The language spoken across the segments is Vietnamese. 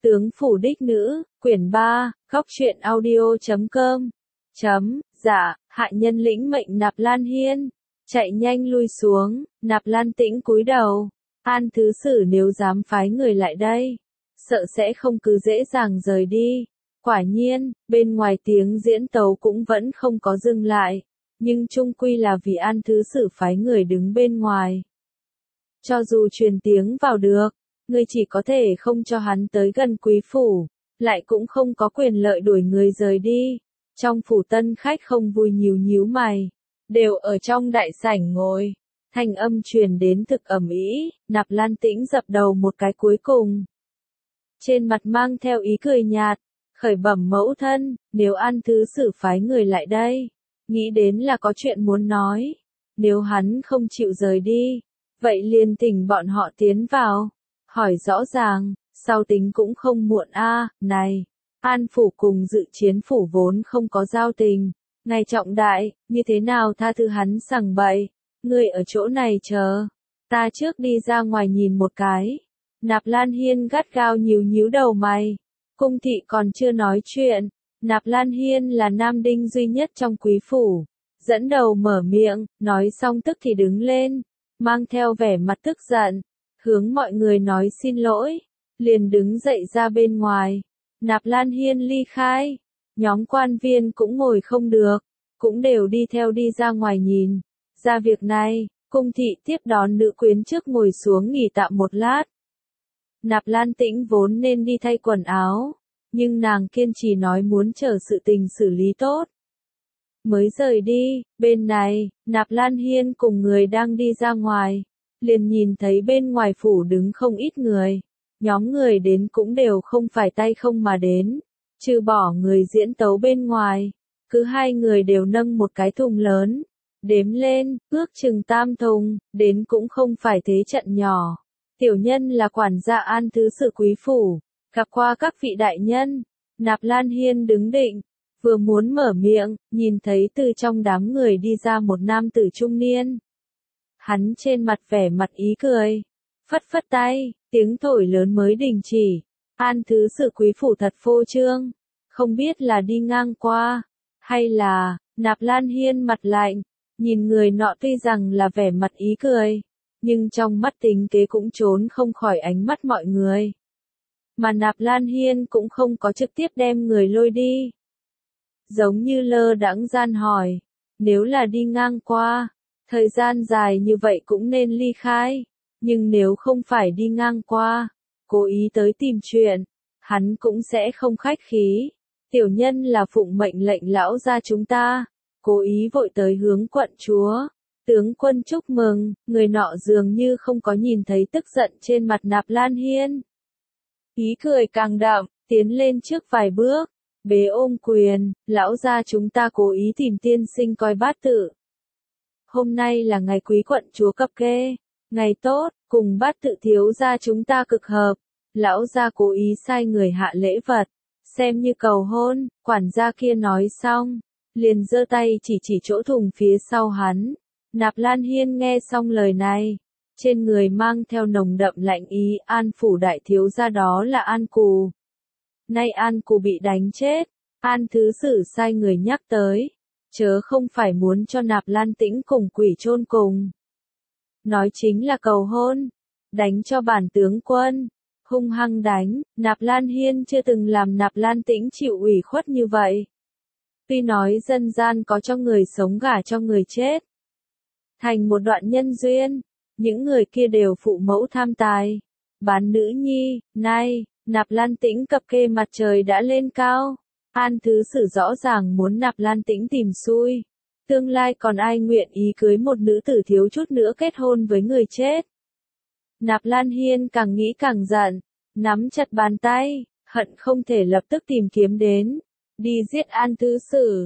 Tướng phủ đích nữ, quyển 3, góc truyện audio.com. Dạ, hạ nhân lĩnh mệnh Nạp Lan Hiên, chạy nhanh lui xuống, Nạp Lan Tĩnh cúi đầu. An thứ sử nếu dám phái người lại đây, sợ sẽ không cứ dễ dàng rời đi. Quả nhiên, bên ngoài tiếng diễn tấu cũng vẫn không có dừng lại, nhưng chung quy là vì An thứ sử phái người đứng bên ngoài. Cho dù truyền tiếng vào được, người chỉ có thể không cho hắn tới gần quý phủ, lại cũng không có quyền lợi đuổi người rời đi. Trong phủ tân khách không vui nhíu mày, đều ở trong đại sảnh ngồi. Thanh âm truyền đến thực ầm ĩ, Nạp Lan Tĩnh dập đầu một cái cuối cùng. Trên mặt mang theo ý cười nhạt, khởi bẩm mẫu thân, nếu An thứ sử phái người lại đây, nghĩ đến là có chuyện muốn nói. Nếu hắn không chịu rời đi, vậy liền thỉnh bọn họ tiến vào, hỏi rõ ràng, sau tính cũng không muộn a. Này, An phủ cùng Dự Chiến phủ vốn không có giao tình, ngày trọng đại, như thế nào tha thứ hắn sằng bậy, ngươi ở chỗ này chờ, ta trước đi ra ngoài nhìn một cái. Nạp Lan Hiên gắt gao nhíu đầu mày, cung thị còn chưa nói chuyện, Nạp Lan Hiên là nam đinh duy nhất trong quý phủ, dẫn đầu mở miệng, nói xong tức thì đứng lên, mang theo vẻ mặt tức giận, hướng mọi người nói xin lỗi, liền đứng dậy ra bên ngoài. Nạp Lan Hiên ly khai, nhóm quan viên cũng ngồi không được, cũng đều đi theo đi ra ngoài nhìn. Ra việc này, cung thị tiếp đón nữ quyến trước ngồi xuống nghỉ tạm một lát. Nạp Lan Tĩnh vốn nên đi thay quần áo, nhưng nàng kiên trì nói muốn chờ sự tình xử lý tốt. Mới rời đi, bên này, Nạp Lan Hiên cùng người đang đi ra ngoài, liền nhìn thấy bên ngoài phủ đứng không ít người. Nhóm người đến cũng đều không phải tay không mà đến, trừ bỏ người diễn tấu bên ngoài, cứ hai người đều nâng một cái thùng lớn, đếm lên, ước chừng 3 thùng, đến cũng không phải thế trận nhỏ. Tiểu nhân là quản gia An thứ sử quý phủ, gặp qua các vị đại nhân. Nạp Lan Hiên đứng định, vừa muốn mở miệng, nhìn thấy từ trong đám người đi ra một nam tử trung niên. Hắn trên mặt vẻ mặt ý cười, phất tay, tiếng thổi lớn mới đình chỉ. An thứ sử quý phủ thật phô trương, không biết là đi ngang qua, hay là, Nạp Lan Hiên mặt lạnh, nhìn người nọ tuy rằng là vẻ mặt ý cười, nhưng trong mắt tính kế cũng trốn không khỏi ánh mắt mọi người. Mà Nạp Lan Hiên cũng không có trực tiếp đem người lôi đi. Giống như lơ đãng gian hỏi, nếu là đi ngang qua, thời gian dài như vậy cũng nên ly khai. Nhưng nếu không phải đi ngang qua, cố ý tới tìm chuyện, hắn cũng sẽ không khách khí. Tiểu nhân là phụng mệnh lệnh lão gia chúng ta, cố ý vội tới hướng quận chúa. Tướng quân chúc mừng, người nọ dường như không có nhìn thấy tức giận trên mặt Nạp Lan Hiên. Ý cười càng đậm, tiến lên trước vài bước, bế ôm quyền, lão gia chúng ta cố ý tìm tiên sinh coi bát tự. Hôm nay là ngày quý quận chúa cập kê. Ngày tốt, cùng bát tự thiếu gia chúng ta cực hợp, lão gia cố ý sai người hạ lễ vật, xem như cầu hôn. Quản gia kia nói xong, liền giơ tay chỉ chỗ thùng phía sau hắn. Nạp Lan Hiên nghe xong lời này, trên người mang theo nồng đậm lạnh ý. An phủ đại thiếu gia đó là An Cù. Nay An Cù bị đánh chết, An thứ sử sai người nhắc tới, chớ không phải muốn cho Nạp Lan Tĩnh cùng quỷ chôn cùng. Nói chính là cầu hôn, đánh cho bản tướng quân, hung hăng đánh. Nạp Lan Hiên chưa từng làm Nạp Lan Tĩnh chịu ủy khuất như vậy. Tuy nói dân gian có cho người sống gả cho người chết, thành một đoạn nhân duyên, những người kia đều phụ mẫu tham tài, bán nữ nhi. Nay, Nạp Lan Tĩnh cập kê mặt trời đã lên cao, An thứ sử rõ ràng muốn Nạp Lan Tĩnh tìm xui. Tương lai còn ai nguyện ý cưới một nữ tử thiếu chút nữa kết hôn với người chết. Nạp Lan Hiên càng nghĩ càng giận, nắm chặt bàn tay, hận không thể lập tức tìm kiếm đến, đi giết An thứ sử.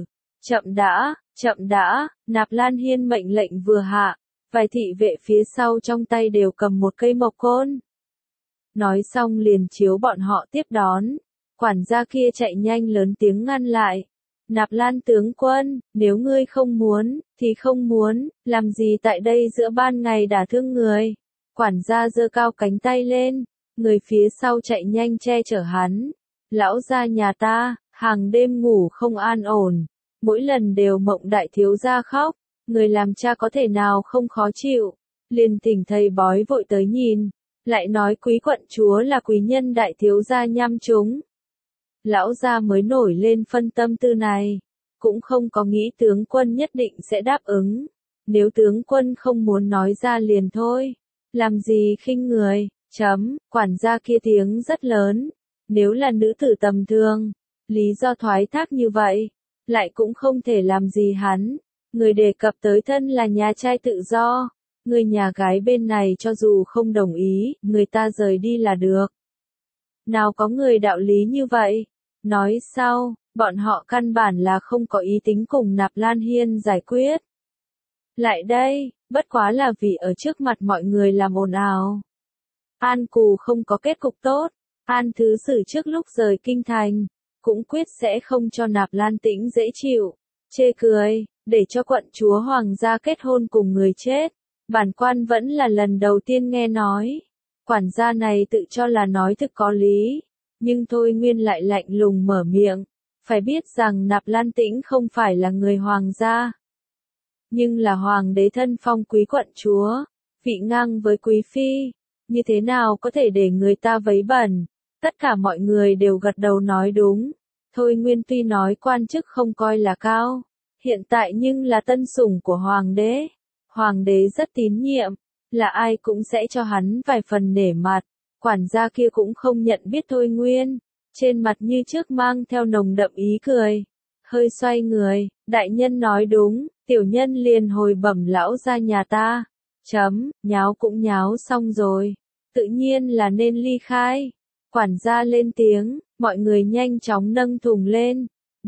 Chậm đã, Nạp Lan Hiên mệnh lệnh vừa hạ, vài thị vệ phía sau trong tay đều cầm một cây mộc côn. Nói xong liền chiếu bọn họ tiếp đón, quản gia kia chạy nhanh lớn tiếng ngăn lại. Nạp Lan tướng quân, nếu ngươi không muốn, thì không muốn, làm gì tại đây giữa ban ngày đả thương người. Quản gia giơ cao cánh tay lên, Người phía sau chạy nhanh che chở hắn. Lão gia nhà ta, hàng đêm ngủ không an ổn. Mỗi lần đều mộng đại thiếu gia khóc. Người làm cha có thể nào không khó chịu. Liền thỉnh thầy bói vội tới nhìn. Lại nói quý quận chúa là quý nhân đại thiếu gia nhăm chúng. Lão gia mới nổi lên phân tâm tư này. Cũng không có nghĩ tướng quân nhất định sẽ đáp ứng. Nếu tướng quân không muốn nói ra liền thôi. Làm gì khinh người, quản gia kia tiếng rất lớn. Nếu là nữ tử tầm thường, lý do thoái thác như vậy, lại cũng không thể làm gì hắn. Người đề cập tới thân là nhà trai tự do. Người nhà gái bên này cho dù không đồng ý, người ta rời đi là được. Nào có người đạo lý như vậy. Nói sau, bọn họ căn bản là không có ý tính cùng Nạp Lan Hiên giải quyết. Lại đây, bất quá là vì ở trước mặt mọi người làm ồn ào. An Cù không có kết cục tốt. An Thứ Sử trước lúc rời kinh thành, cũng quyết sẽ không cho Nạp Lan Tĩnh dễ chịu. Chê cười, để cho quận chúa hoàng gia kết hôn cùng người chết. Bản quan vẫn là lần đầu tiên nghe nói. Quản gia này tự cho là nói thực có lý. Nhưng Thôi Nguyên lại lạnh lùng mở miệng. Phải biết rằng Nạp Lan Tĩnh không phải là người hoàng gia. Nhưng là hoàng đế thân phong quý quận chúa. Vị ngang với quý phi. Như thế nào có thể để người ta vấy bẩn. Tất cả mọi người đều gật đầu nói đúng. Thôi Nguyên tuy nói quan chức không coi là cao. Hiện tại nhưng là tân sủng của hoàng đế. Hoàng đế rất tín nhiệm. Là ai cũng sẽ cho hắn vài phần nể mặt. Quản gia kia cũng không nhận biết Thôi Nguyên. Trên mặt như trước mang theo nồng đậm ý cười. Hơi xoay người, đại nhân nói đúng, tiểu nhân liền hồi bẩm lão gia nhà ta. Nháo cũng nháo xong rồi. Tự nhiên là nên ly khai. Quản gia lên tiếng, mọi người nhanh chóng nâng thùng lên.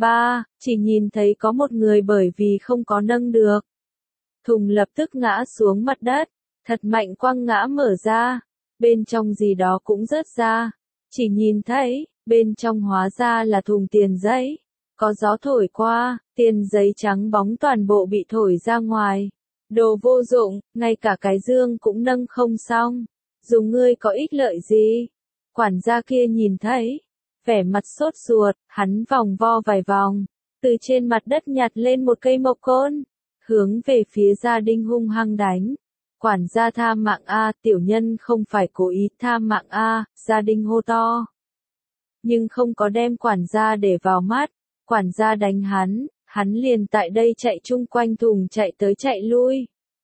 Chỉ nhìn thấy có một người bởi vì không có nâng được. Thùng lập tức ngã xuống mặt đất. Thật mạnh quăng ngã mở ra. Bên trong gì đó cũng rớt ra. Chỉ nhìn thấy, bên trong hóa ra là thùng tiền giấy. Có gió thổi qua, tiền giấy trắng bóng toàn bộ bị thổi ra ngoài. Đồ vô dụng, ngay cả cái dương cũng nâng không xong. Dùng ngươi có ích lợi gì? Quản gia kia nhìn thấy. Vẻ mặt sốt ruột, hắn vòng vo vài vòng. Từ trên mặt đất nhặt lên một cây mộc côn. Hướng về phía gia đình hung hăng đánh. Quản gia tha mạng a, tiểu nhân không phải cố ý tha mạng a, gia đình hô to. Nhưng không có đem quản gia để vào mắt. Quản gia đánh hắn liền tại đây chạy chung quanh thùng chạy tới chạy lui.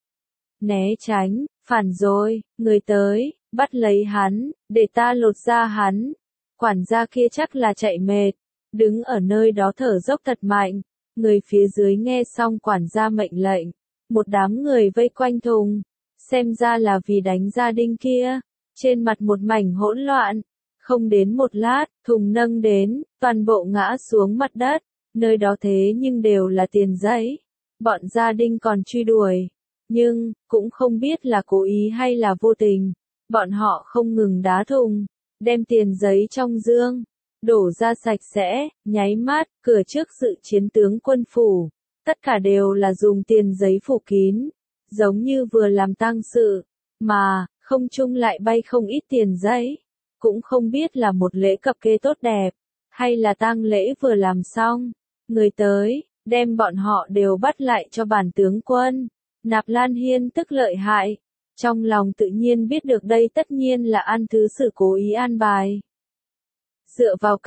Né tránh, phản rồi, người tới, bắt lấy hắn, để ta lột ra hắn. Quản gia kia chắc là chạy mệt, đứng ở nơi đó thở dốc thật mạnh. Người phía dưới nghe xong quản gia mệnh lệnh, một đám người vây quanh thùng, xem ra là vì đánh gia đình kia, trên mặt một mảnh hỗn loạn. Không đến một lát, thùng nâng đến, toàn bộ ngã xuống mặt đất, nơi đó thế nhưng đều là tiền giấy. Bọn gia đình còn truy đuổi, nhưng, cũng không biết là cố ý hay là vô tình. Bọn họ không ngừng đá thùng, đem tiền giấy trong dương, đổ ra sạch sẽ, nháy mắt, cửa trước sự chiến tướng quân phủ. Tất cả đều là dùng tiền giấy phủ kín, giống như vừa làm tang sự, mà, không trung lại bay không ít tiền giấy. Cũng không biết là một lễ cập kê tốt đẹp, hay là tang lễ vừa làm xong. Người tới, đem bọn họ đều bắt lại cho bản tướng quân. Nạp Lan Hiên tức lợi hại. Trong lòng tự nhiên biết được đây tất nhiên là An Thứ Sử cố ý an bài. Dựa vào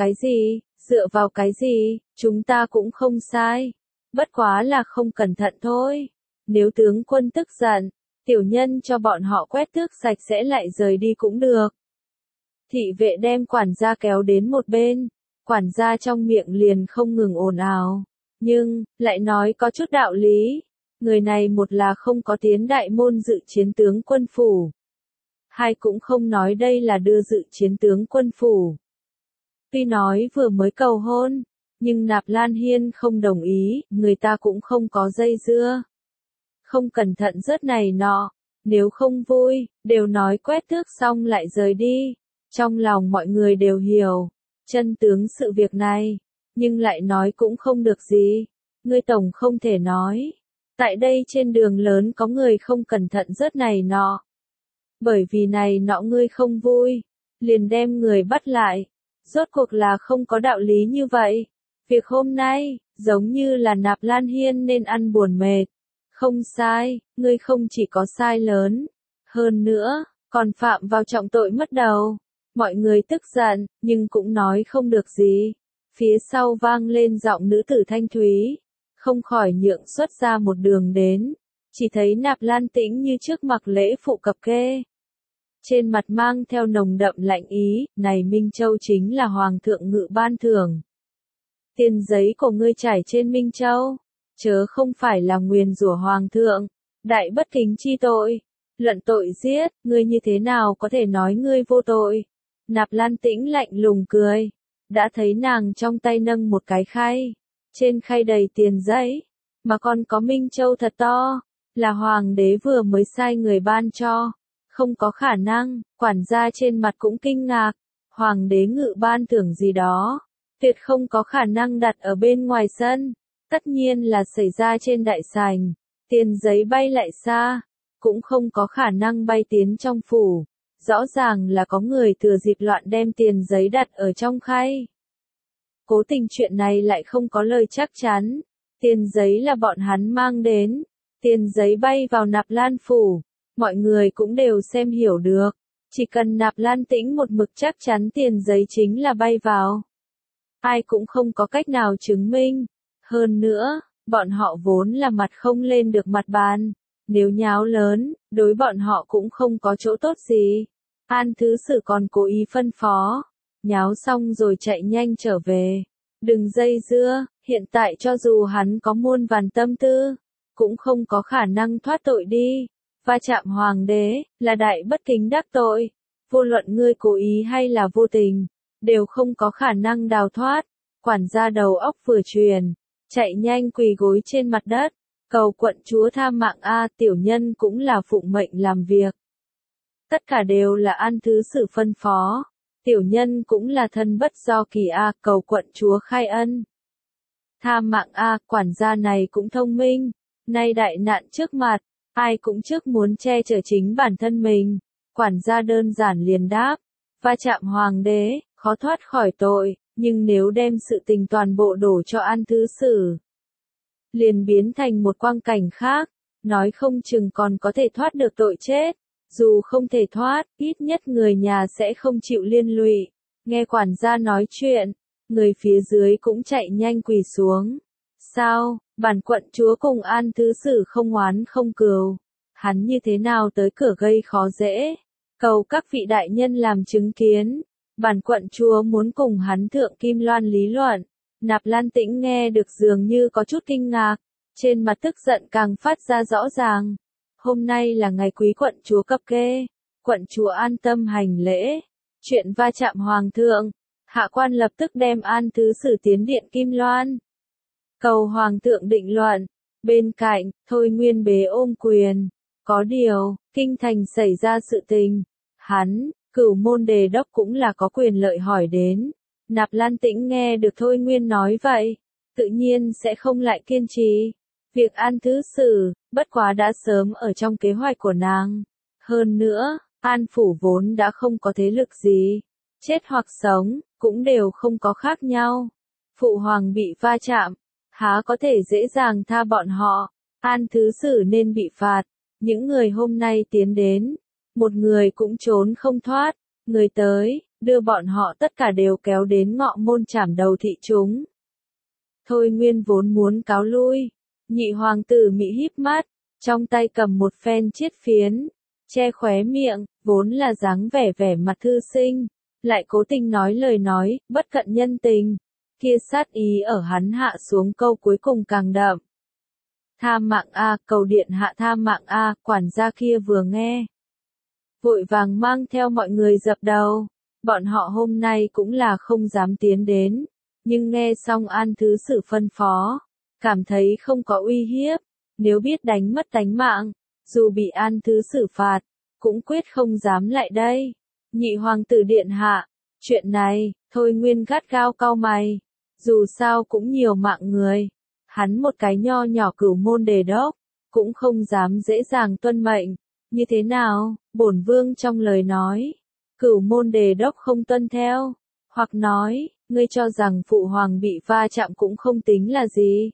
cái gì, chúng ta cũng không sai. Bất quá là không cẩn thận thôi. Nếu tướng quân tức giận, tiểu nhân cho bọn họ quét tước sạch sẽ lại rời đi cũng được. Thị vệ đem quản gia kéo đến một bên. Quản gia trong miệng liền không ngừng ồn ào. Nhưng, lại nói có chút đạo lý. Người này một là không có tiến đại môn dự chiến tướng quân phủ. Hai cũng không nói đây là đưa dự chiến tướng quân phủ. Tuy nói vừa mới cầu hôn, nhưng Nạp Lan Hiên không đồng ý, người ta cũng không có dây dưa. Không cẩn thận rớt này nọ, nếu không vui, đều nói quét tước xong lại rời đi. Trong lòng mọi người đều hiểu, chân tướng sự việc này, nhưng lại nói cũng không được gì. Ngươi tổng không thể nói. Tại đây trên đường lớn có người không cẩn thận rớt này nọ. Bởi vì này nọ ngươi không vui. liền đem người bắt lại. Rốt cuộc là không có đạo lý như vậy. Việc hôm nay, giống như là Nạp Lan Hiên nên ăn buồn mệt. Không sai, ngươi không chỉ có sai lớn. Hơn nữa, còn phạm vào trọng tội mất đầu. Mọi người tức giận, nhưng cũng nói không được gì. Phía sau vang lên giọng nữ tử thanh thúy. Không khỏi nhượng xuất ra một đường đến. Chỉ thấy Nạp Lan Tĩnh như trước mặc lễ phụ cập kê. Trên mặt mang theo nồng đậm lạnh ý, này Minh Châu chính là Hoàng thượng ngự ban thưởng. Tiền giấy của ngươi trải trên Minh Châu, chớ không phải là nguyền rủa Hoàng thượng, đại bất kính chi tội, luận tội giết, ngươi như thế nào có thể nói ngươi vô tội. Nạp Lan Tĩnh lạnh lùng cười, đã thấy nàng trong tay nâng một cái khay, trên khay đầy tiền giấy, mà còn có Minh Châu thật to, là Hoàng đế vừa mới sai người ban cho. Không có khả năng, quản gia trên mặt cũng kinh ngạc, Hoàng đế ngự ban thưởng gì đó, tuyệt không có khả năng đặt ở bên ngoài sân, tất nhiên là xảy ra trên đại sảnh, tiền giấy bay lại xa, cũng không có khả năng bay tiến trong phủ, rõ ràng là có người thừa dịp loạn đem tiền giấy đặt ở trong khay. Cố tình chuyện này lại không có lời chắc chắn, tiền giấy là bọn hắn mang đến, tiền giấy bay vào Nạp Lan phủ. Mọi người cũng đều xem hiểu được, chỉ cần Nạp Lan Tĩnh một mực chắc chắn tiền giấy chính là bay vào. Ai cũng không có cách nào chứng minh. Hơn nữa, bọn họ vốn là mặt không lên được mặt bàn. Nếu nháo lớn, đối bọn họ cũng không có chỗ tốt gì. An Thứ Sử còn cố ý phân phó. Nháo xong rồi chạy nhanh trở về. Đừng dây dưa, hiện tại cho dù hắn có muôn vàn tâm tư, cũng không có khả năng thoát tội đi. Va chạm Hoàng đế, là đại bất kính đắc tội. Vô luận ngươi cố ý hay là vô tình, đều không có khả năng đào thoát. Quản gia đầu óc vừa truyền, chạy nhanh quỳ gối trên mặt đất, cầu quận chúa tha mạng a, tiểu nhân cũng là phụng mệnh làm việc. Tất cả đều là An Thứ Sử phân phó, tiểu nhân cũng là thân bất do kỳ a, cầu quận chúa khai ân. Tha mạng a, quản gia này cũng thông minh, nay đại nạn trước mặt, ai cũng trước muốn che chở chính bản thân mình, quản gia đơn giản liền đáp, va chạm Hoàng đế, khó thoát khỏi tội, nhưng nếu đem sự tình toàn bộ đổ cho An Thứ Sử, liền biến thành một quang cảnh khác, nói không chừng còn có thể thoát được tội chết, dù không thể thoát, ít nhất người nhà sẽ không chịu liên lụy. Nghe quản gia nói chuyện, người phía dưới cũng chạy nhanh quỳ xuống. Sao, bản quận chúa cùng An Thứ Sử không oán không cừu, hắn như thế nào tới cửa gây khó dễ, cầu các vị đại nhân làm chứng kiến, bản quận chúa muốn cùng hắn thượng kim loan lý luận. Nạp Lan Tĩnh nghe được dường như có chút kinh ngạc, trên mặt tức giận càng phát ra rõ ràng. Hôm nay là ngày quý quận chúa cập kê, quận chúa an tâm hành lễ, chuyện va chạm Hoàng thượng, hạ quan lập tức đem An Thứ Sử tiến điện kim loan. Cầu Hoàng thượng định luận. Bên cạnh, Thôi Nguyên bế ôm quyền. Có điều, kinh thành xảy ra sự tình. Hắn, Cửu môn đề đốc cũng là có quyền lợi hỏi đến. Nạp Lan Tĩnh nghe được Thôi Nguyên nói vậy, tự nhiên sẽ không lại kiên trì. Việc An Thứ Sử, bất quá đã sớm ở trong kế hoạch của nàng. Hơn nữa, An Phủ vốn đã không có thế lực gì. Chết hoặc sống, cũng đều không có khác nhau. Phụ hoàng bị va chạm, há có thể dễ dàng tha bọn họ. An Thứ Sử nên bị phạt. Những người hôm nay tiến đến, một người cũng trốn không thoát. Người tới, đưa bọn họ tất cả đều kéo đến ngọ môn trảm đầu thị chúng. Thôi Nguyên vốn muốn cáo lui. Nhị hoàng tử mị híp mắt, trong tay cầm một phen chiết phiến, che khóe miệng, vốn là dáng vẻ vẻ mặt thư sinh, lại cố tình nói lời nói, bất cận nhân tình. Kia sát ý ở hắn hạ xuống câu cuối cùng càng đậm. Tha mạng a, cầu điện hạ tha mạng a, quản gia kia vừa nghe. Vội vàng mang theo mọi người dập đầu, bọn họ hôm nay cũng là không dám tiến đến, nhưng nghe xong An Thứ Sử phân phó, cảm thấy không có uy hiếp, nếu biết đánh mất tánh mạng, dù bị An Thứ Sử phạt, cũng quyết không dám lại đây. Nhị hoàng tử điện hạ, chuyện này, Thôi Nguyên gắt gao cau mày, dù sao cũng nhiều mạng người, hắn một cái nho nhỏ Cửu môn đề đốc, cũng không dám dễ dàng tuân mệnh, như thế nào, bổn vương trong lời nói, Cửu môn đề đốc không tuân theo, hoặc nói, ngươi cho rằng phụ hoàng bị va chạm cũng không tính là gì.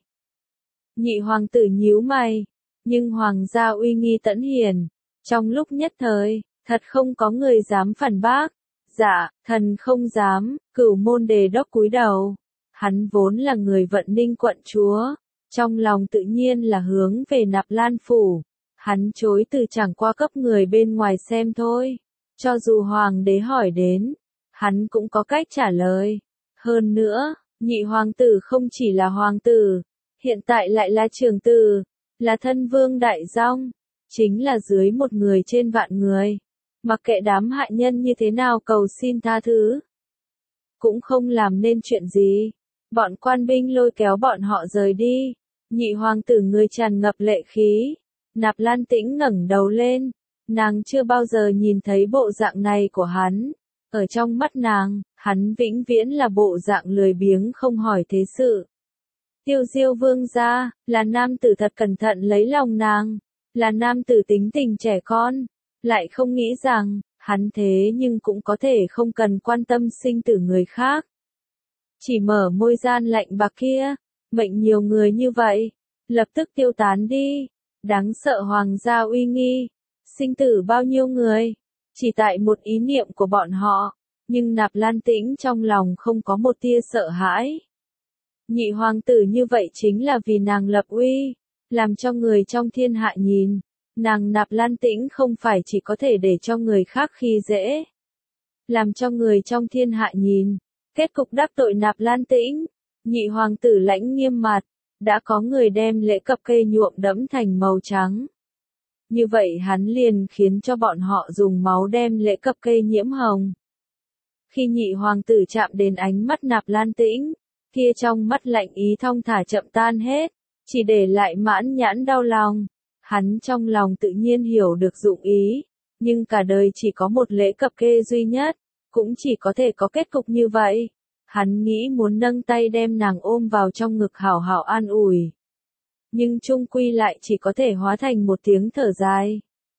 Nhị hoàng tử nhíu mày, nhưng hoàng gia uy nghi tẫn hiển, trong lúc nhất thời, thật không có người dám phản bác. Dạ, thần không dám, cửu môn đề đốc cúi đầu. Hắn vốn là người Vận Ninh quận chúa, trong lòng tự nhiên là hướng về Nạp Lan phủ. Hắn chối từ chẳng qua cấp người bên ngoài xem thôi. Cho dù hoàng đế hỏi đến, hắn cũng có cách trả lời. Hơn nữa, nhị hoàng tử không chỉ là hoàng tử, hiện tại lại là trưởng tử, là thân vương đại dong, chính là dưới một người trên vạn người. Mặc kệ đám hại nhân như thế nào cầu xin tha thứ, cũng không làm nên chuyện gì. Bọn quan binh lôi kéo bọn họ rời đi. Nhị hoàng tử người tràn ngập lệ khí. Nạp Lan Tĩnh ngẩng đầu lên. Nàng chưa bao giờ nhìn thấy bộ dạng này của hắn. Ở trong mắt nàng, hắn vĩnh viễn là bộ dạng lười biếng không hỏi thế sự. Tiêu Diêu vương gia, là nam tử thật cẩn thận lấy lòng nàng. Là nam tử tính tình trẻ con. Lại không nghĩ rằng, hắn thế nhưng cũng có thể không cần quan tâm sinh tử người khác. Chỉ mở môi gian lạnh bạc kia, mệnh nhiều người như vậy, lập tức tiêu tán đi. Đáng sợ hoàng gia uy nghi, sinh tử bao nhiêu người, chỉ tại một ý niệm của bọn họ, nhưng Nạp Lan Tĩnh trong lòng không có một tia sợ hãi. Nhị hoàng tử như vậy chính là vì nàng lập uy, làm cho người trong thiên hạ nhìn, nàng Nạp Lan Tĩnh không phải chỉ có thể để cho người khác khi dễ, làm cho người trong thiên hạ nhìn. Kết cục đắc tội Nạp Lan Tĩnh, nhị hoàng tử lãnh nghiêm mặt, đã có người đem lễ cập kê nhuộm đẫm thành màu trắng. Như vậy hắn liền khiến cho bọn họ dùng máu đem lễ cập kê nhiễm hồng. Khi nhị hoàng tử chạm đến ánh mắt Nạp Lan Tĩnh, kia trong mắt lạnh ý thong thả chậm tan hết, chỉ để lại mãn nhãn đau lòng. Hắn trong lòng tự nhiên hiểu được dụng ý, nhưng cả đời chỉ có một lễ cập kê duy nhất, cũng chỉ có thể có kết cục như vậy. Hắn nghĩ muốn nâng tay đem nàng ôm vào trong ngực hảo hảo an ủi. Nhưng chung quy lại chỉ có thể hóa thành một tiếng thở dài.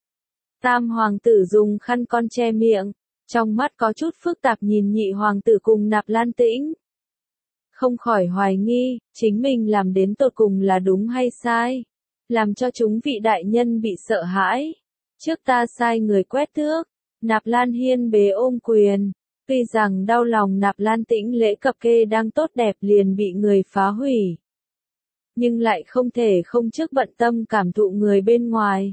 Tam hoàng tử dùng khăn con che miệng, trong mắt có chút phức tạp nhìn nhị hoàng tử cùng Nạp Lan Tĩnh. Không khỏi hoài nghi, chính mình làm đến tột cùng là đúng hay sai. Làm cho chúng vị đại nhân bị sợ hãi. Trước ta sai người quét tước, Nạp Lan Hiên bế ôm quyền. Tuy rằng đau lòng Nạp Lan Tĩnh lễ cập kê đang tốt đẹp liền bị người phá hủy. Nhưng lại không thể không trước bận tâm cảm thụ người bên ngoài.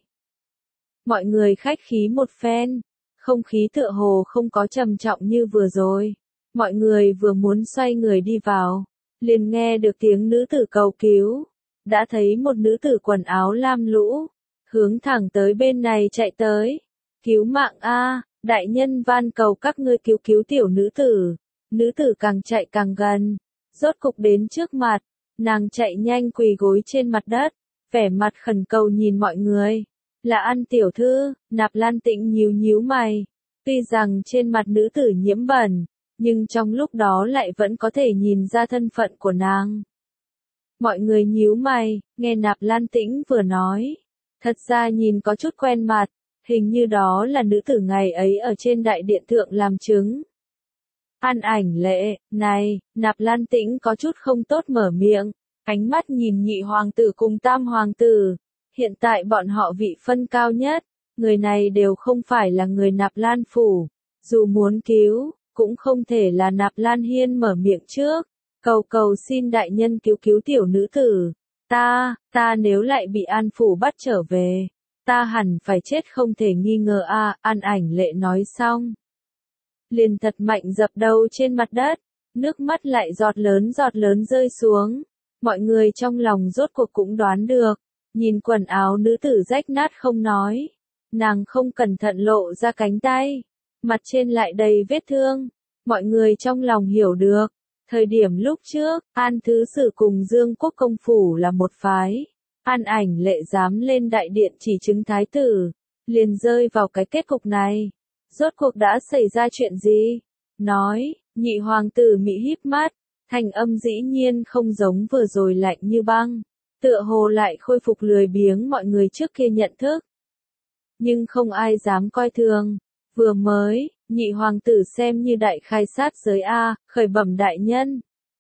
Mọi người khách khí một phen, không khí tựa hồ không có trầm trọng như vừa rồi. Mọi người vừa muốn xoay người đi vào, liền nghe được tiếng nữ tử cầu cứu. Đã thấy một nữ tử quần áo lam lũ, hướng thẳng tới bên này chạy tới. Cứu mạng a, đại nhân van cầu các ngươi cứu cứu tiểu nữ tử. Nữ tử càng chạy càng gần, rốt cục đến trước mặt, nàng chạy nhanh quỳ gối trên mặt đất, vẻ mặt khẩn cầu nhìn mọi người. Là An tiểu thư, Nạp Lan Tĩnh nhíu nhíu mày. Tuy rằng trên mặt nữ tử nhiễm bẩn, nhưng trong lúc đó lại vẫn có thể nhìn ra thân phận của nàng. Mọi người nhíu mày, nghe Nạp Lan Tĩnh vừa nói. Thật ra nhìn có chút quen mặt, hình như đó là nữ tử ngày ấy ở trên đại điện thượng làm chứng. An Ảnh Lệ, này, Nạp Lan Tĩnh có chút không tốt mở miệng, ánh mắt nhìn nhị hoàng tử cùng tam hoàng tử. Hiện tại bọn họ vị phân cao nhất, người này đều không phải là người Nạp Lan phủ. Dù muốn cứu, cũng không thể là Nạp Lan Hiên mở miệng trước. Cầu xin đại nhân cứu cứu tiểu nữ tử. Ta nếu lại bị An phủ bắt trở về, ta hẳn phải chết không thể nghi ngờ a. An Ảnh Lệ nói xong, liền thật mạnh dập đầu trên mặt đất, nước mắt lại giọt lớn rơi xuống. Mọi người trong lòng rốt cuộc cũng đoán được, nhìn quần áo nữ tử rách nát không nói, nàng không cẩn thận lộ ra cánh tay, mặt trên lại đầy vết thương. Mọi người trong lòng hiểu được, thời điểm lúc trước, An Thứ Sử cùng Dương Quốc công phủ là một phái. An Ảnh Lệ dám lên đại điện chỉ chứng thái tử, liền rơi vào cái kết cục này. Rốt cuộc đã xảy ra chuyện gì? Nói, nhị hoàng tử mỹ híp mắt, thanh âm dĩ nhiên không giống vừa rồi lạnh như băng, tựa hồ lại khôi phục lười biếng mọi người trước kia nhận thức. Nhưng không ai dám coi thường, vừa mới, nhị hoàng tử xem như đại khai sát giới a, khởi bẩm đại nhân.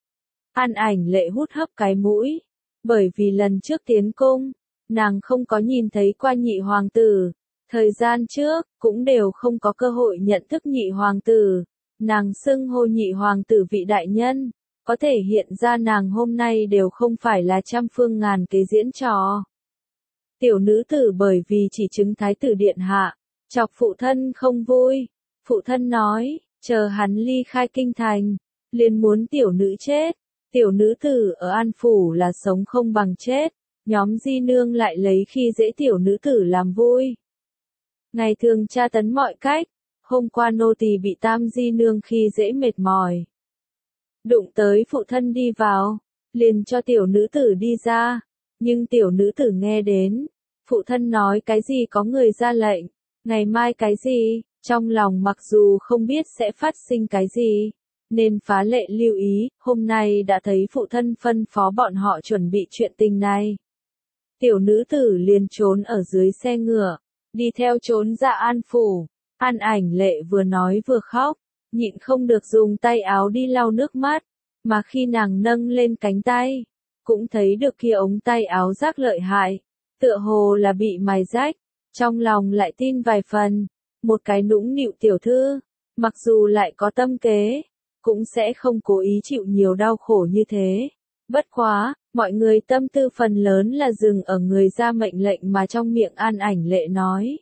An Ảnh Lệ hút hấp cái mũi, bởi vì lần trước tiến cung, nàng không có nhìn thấy qua nhị hoàng tử, thời gian trước, cũng đều không có cơ hội nhận thức nhị hoàng tử, nàng xưng hô nhị hoàng tử vị đại nhân, có thể hiện ra nàng hôm nay đều không phải là trăm phương ngàn kế diễn trò. Tiểu nữ tử bởi vì chỉ chứng thái tử điện hạ, chọc phụ thân không vui, phụ thân nói, chờ hắn ly khai kinh thành, liền muốn tiểu nữ chết, tiểu nữ tử ở An Phủ là sống không bằng chết, nhóm di nương lại lấy khi dễ tiểu nữ tử làm vui. Ngày thường tra tấn mọi cách, hôm qua nô tỳ bị tam di nương khi dễ mệt mỏi. Đụng tới phụ thân đi vào, liền cho tiểu nữ tử đi ra, nhưng tiểu nữ tử nghe đến, phụ thân nói cái gì có người ra lệnh, ngày mai cái gì, trong lòng mặc dù không biết sẽ phát sinh cái gì, nên phá lệ lưu ý, hôm nay đã thấy phụ thân phân phó bọn họ chuẩn bị chuyện tình này. Tiểu nữ tử liền trốn ở dưới xe ngựa, đi theo trốn ra An Phủ, An Ảnh Lệ vừa nói vừa khóc, nhịn không được dùng tay áo đi lau nước mắt, mà khi nàng nâng lên cánh tay, cũng thấy được kia ống tay áo rác lợi hại, tựa hồ là bị mài rách, trong lòng lại tin vài phần, một cái nũng nịu tiểu thư, mặc dù lại có tâm kế, cũng sẽ không cố ý chịu nhiều đau khổ như thế. Bất quá, mọi người tâm tư phần lớn là dừng ở người ra mệnh lệnh mà trong miệng An Ảnh Lệ nói.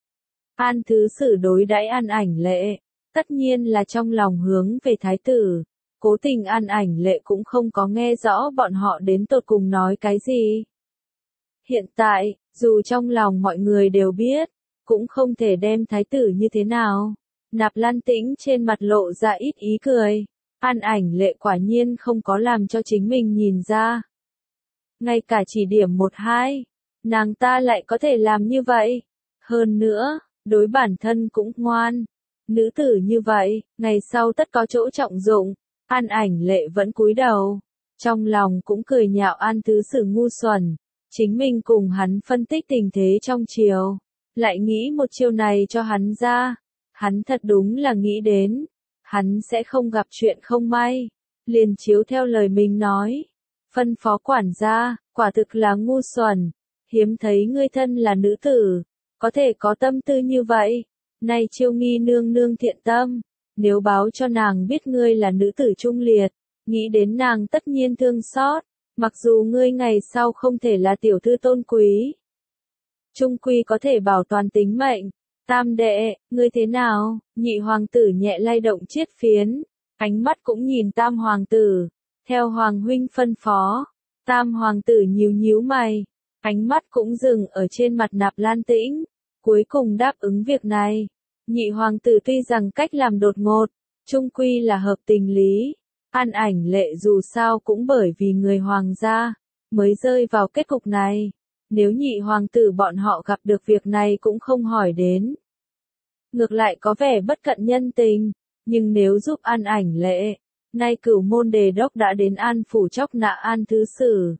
An Thứ Sử đối đãi An Ảnh Lệ, tất nhiên là trong lòng hướng về thái tử, cố tình An Ảnh Lệ cũng không có nghe rõ bọn họ đến tột cùng nói cái gì. Hiện tại, dù trong lòng mọi người đều biết, cũng không thể đem thái tử như thế nào. Nạp Lan Tĩnh trên mặt lộ ra ít ý cười, An Ảnh Lệ quả nhiên không có làm cho chính mình nhìn ra. Ngay cả chỉ điểm 1-2, nàng ta lại có thể làm như vậy. Hơn nữa, đối bản thân cũng ngoan. Nữ tử như vậy, ngày sau tất có chỗ trọng dụng. An Ảnh Lệ vẫn cúi đầu, trong lòng cũng cười nhạo An Thứ Sử ngu xuẩn. Chính mình cùng hắn phân tích tình thế trong triều, lại nghĩ một chiêu này cho hắn ra. Hắn thật đúng là nghĩ đến, hắn sẽ không gặp chuyện không may, liền chiếu theo lời mình nói. Phân phó quản gia, quả thực là ngu xuẩn, hiếm thấy ngươi thân là nữ tử, có thể có tâm tư như vậy. Nay Chiêu Nghi nương nương thiện tâm, nếu báo cho nàng biết ngươi là nữ tử trung liệt, nghĩ đến nàng tất nhiên thương xót, mặc dù ngươi ngày sau không thể là tiểu thư tôn quý, trung quy có thể bảo toàn tính mệnh. Tam đệ, ngươi thế nào? Nhị hoàng tử nhẹ lay động chiết phiến, ánh mắt cũng nhìn tam hoàng tử, theo hoàng huynh phân phó. Tam hoàng tử nhíu nhíu mày, ánh mắt cũng dừng ở trên mặt Nạp Lan Tĩnh, cuối cùng đáp ứng việc này. Nhị hoàng tử tuy rằng cách làm đột ngột, chung quy là hợp tình lý. An Ảnh Lệ dù sao cũng bởi vì người hoàng gia, mới rơi vào kết cục này. Nếu nhị hoàng tử bọn họ gặp được việc này cũng không hỏi đến. Ngược lại có vẻ bất cận nhân tình, nhưng nếu giúp An Ảnh Lệ, nay Cửu Môn Đề Đốc đã đến An Phủ chóc nạ An Thứ Sử.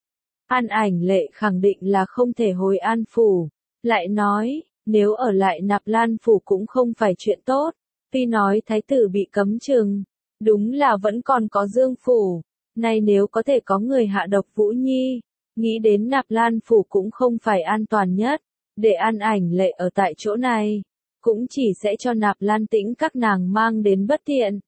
An Ảnh Lệ khẳng định là không thể hồi An Phủ, lại nói, nếu ở lại Nạp Lan Phủ cũng không phải chuyện tốt, tuy nói thái tử bị cấm chừng, đúng là vẫn còn có Dương Phủ, nay nếu có thể có người hạ độc Vũ Nhi, nghĩ đến Nạp Lan Phủ cũng không phải an toàn nhất, để An Ảnh Lệ ở tại chỗ này, cũng chỉ sẽ cho Nạp Lan Tĩnh các nàng mang đến bất tiện.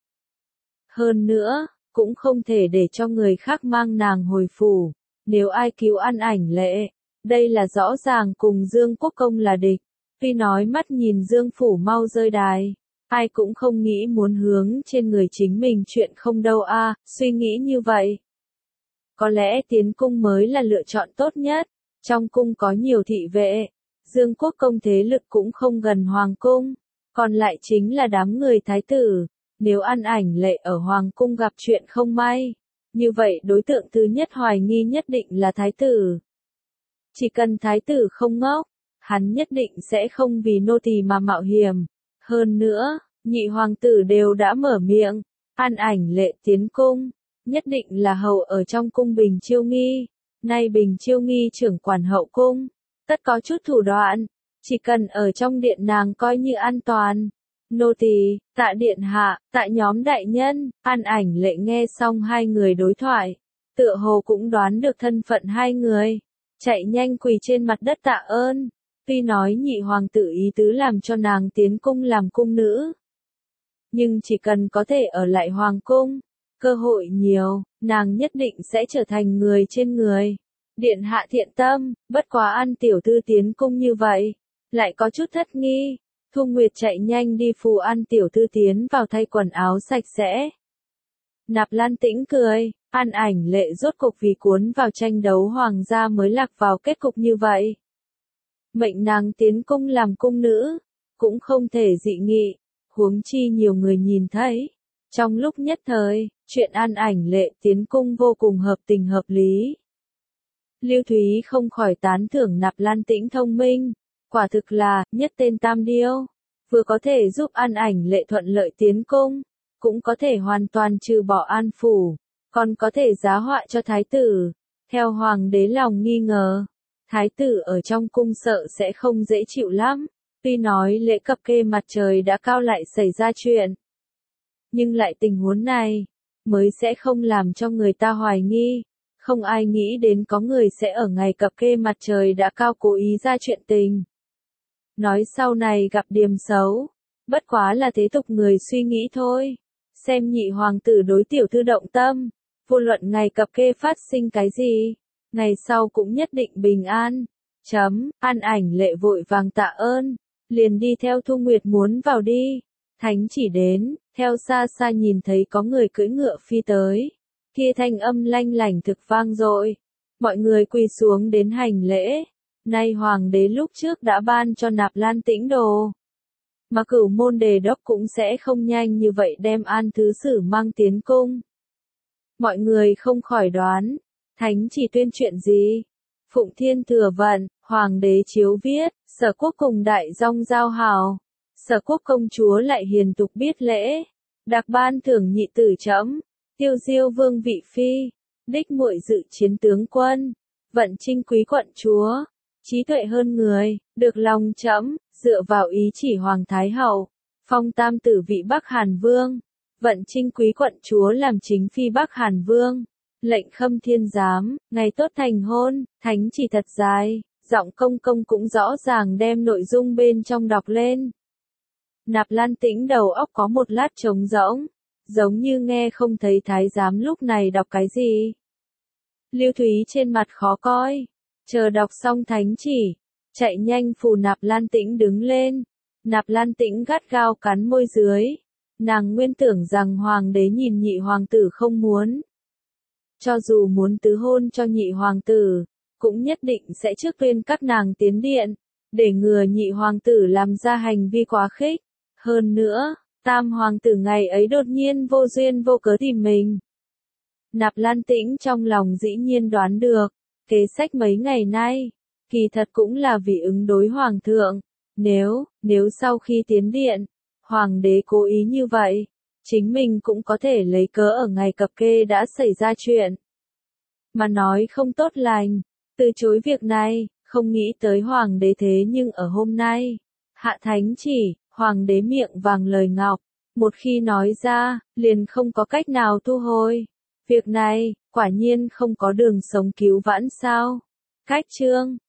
Hơn nữa, cũng không thể để cho người khác mang nàng hồi phủ, nếu ai cứu An Ảnh Lệ, đây là rõ ràng cùng Dương Quốc Công là địch, tuy nói mắt nhìn Dương Phủ mau rơi đài, ai cũng không nghĩ muốn hướng trên người chính mình chuyện không đâu a, suy nghĩ như vậy. Có lẽ tiến cung mới là lựa chọn tốt nhất, trong cung có nhiều thị vệ, Dương Quốc Công thế lực cũng không gần Hoàng cung, còn lại chính là đám người thái tử, nếu An Ảnh Lệ ở Hoàng cung gặp chuyện không may, như vậy đối tượng thứ nhất hoài nghi nhất định là thái tử. Chỉ cần thái tử không ngốc, hắn nhất định sẽ không vì nô tỳ mà mạo hiểm. Hơn nữa, nhị hoàng tử đều đã mở miệng, An Ảnh Lệ tiến cung, nhất định là hầu ở trong cung Bình Chiêu Nghi. Nay Bình Chiêu Nghi trưởng quản hậu cung, tất có chút thủ đoạn, chỉ cần ở trong điện nàng coi như an toàn. Nô tỳ, tạ điện hạ, tạ nhóm đại nhân. An Ảnh Lệ nghe xong hai người đối thoại, tựa hồ cũng đoán được thân phận hai người, chạy nhanh quỳ trên mặt đất tạ ơn. Tuy nói nhị hoàng tử ý tứ làm cho nàng tiến cung làm cung nữ, nhưng chỉ cần có thể ở lại hoàng cung, cơ hội nhiều, nàng nhất định sẽ trở thành người trên người. Điện hạ thiện tâm, bất quá An tiểu thư tiến cung như vậy, lại có chút thất nghi. Thu Nguyệt chạy nhanh đi phù An tiểu thư tiến vào thay quần áo sạch sẽ. Nạp Lan Tĩnh cười, An Ảnh Lệ rốt cục vì cuốn vào tranh đấu hoàng gia mới lạc vào kết cục như vậy. Mệnh nàng tiến cung làm cung nữ, cũng không thể dị nghị, huống chi nhiều người nhìn thấy. Trong lúc nhất thời, chuyện An Ảnh Lệ tiến cung vô cùng hợp tình hợp lý. Lưu Thúy không khỏi tán thưởng Nạp Lan Tĩnh thông minh, quả thực là nhất tên tam điêu, vừa có thể giúp An Ảnh Lệ thuận lợi tiến cung, cũng có thể hoàn toàn trừ bỏ An phủ, còn có thể giá họa cho thái tử. Theo hoàng đế lòng nghi ngờ, thái tử ở trong cung sợ sẽ không dễ chịu lắm. Tuy nói lễ cập kê mặt trời đã cao lại xảy ra chuyện, nhưng lại tình huống này mới sẽ không làm cho người ta hoài nghi. Không ai nghĩ đến có người sẽ ở ngày cập kê mặt trời đã cao cố ý ra chuyện tình. Nói sau này gặp điểm xấu, bất quá là thế tục người suy nghĩ thôi. Xem nhị hoàng tử đối tiểu thư động tâm, vô luận ngày cập kê phát sinh cái gì, ngày sau cũng nhất định bình an. An Ảnh Lệ vội vàng tạ ơn, liền đi theo Thu Nguyệt muốn vào đi. Thánh chỉ đến, theo xa xa nhìn thấy có người cưỡi ngựa phi tới. Kia thanh âm lanh lảnh thực vang dội, mọi người quỳ xuống đến hành lễ. Nay hoàng đế lúc trước đã ban cho Nạp Lan Tĩnh đồ, mà Cửu Môn Đề đốc cũng sẽ không nhanh như vậy đem An thứ sử mang tiến cung. Mọi người không khỏi đoán, thánh chỉ tuyên chuyện gì? Phụng Thiên Thừa Vận, hoàng đế chiếu viết, Sở Quốc cùng đại dong giao hảo, Sở Quốc công chúa lại hiền tục biết lễ, đặc ban thưởng nhị tử trẫm, tiêu diêu vương vị phi, đích muội dự chiến tướng quân, vận trinh quý quận chúa, trí tuệ hơn người, được lòng trẫm, dựa vào ý chỉ hoàng thái hậu, phong tam tử vị Bắc Hàn vương, vận trinh quý quận chúa làm chính phi Bắc Hàn vương, lệnh Khâm Thiên giám, ngày tốt thành hôn. Thánh chỉ thật dài, giọng công công cũng rõ ràng đem nội dung bên trong đọc lên. Nạp Lan Tĩnh đầu óc có một lát trống rỗng, giống như nghe không thấy thái giám lúc này đọc cái gì. Lưu Thúy trên mặt khó coi, chờ đọc xong thánh chỉ, chạy nhanh phù Nạp Lan Tĩnh đứng lên. Nạp Lan Tĩnh gắt gao cắn môi dưới, nàng nguyên tưởng rằng hoàng đế nhìn nhị hoàng tử không muốn. Cho dù muốn tứ hôn cho nhị hoàng tử, cũng nhất định sẽ trước tuyên các nàng tiến điện, để ngừa nhị hoàng tử làm ra hành vi quá khích. Hơn nữa, tam hoàng tử ngày ấy đột nhiên vô duyên vô cớ tìm mình. Nạp Lan Tĩnh trong lòng dĩ nhiên đoán được, kế sách mấy ngày nay, kỳ thật cũng là vì ứng đối hoàng thượng. Nếu sau khi tiến điện, hoàng đế cố ý như vậy, chính mình cũng có thể lấy cớ ở ngày cập kê đã xảy ra chuyện, mà nói không tốt lành, từ chối việc này. Không nghĩ tới hoàng đế thế nhưng ở hôm nay hạ thánh chỉ, hoàng đế miệng vàng lời ngọc, một khi nói ra, liền không có cách nào thu hồi. Việc này, quả nhiên không có đường sống cứu vãn sao. Cách chương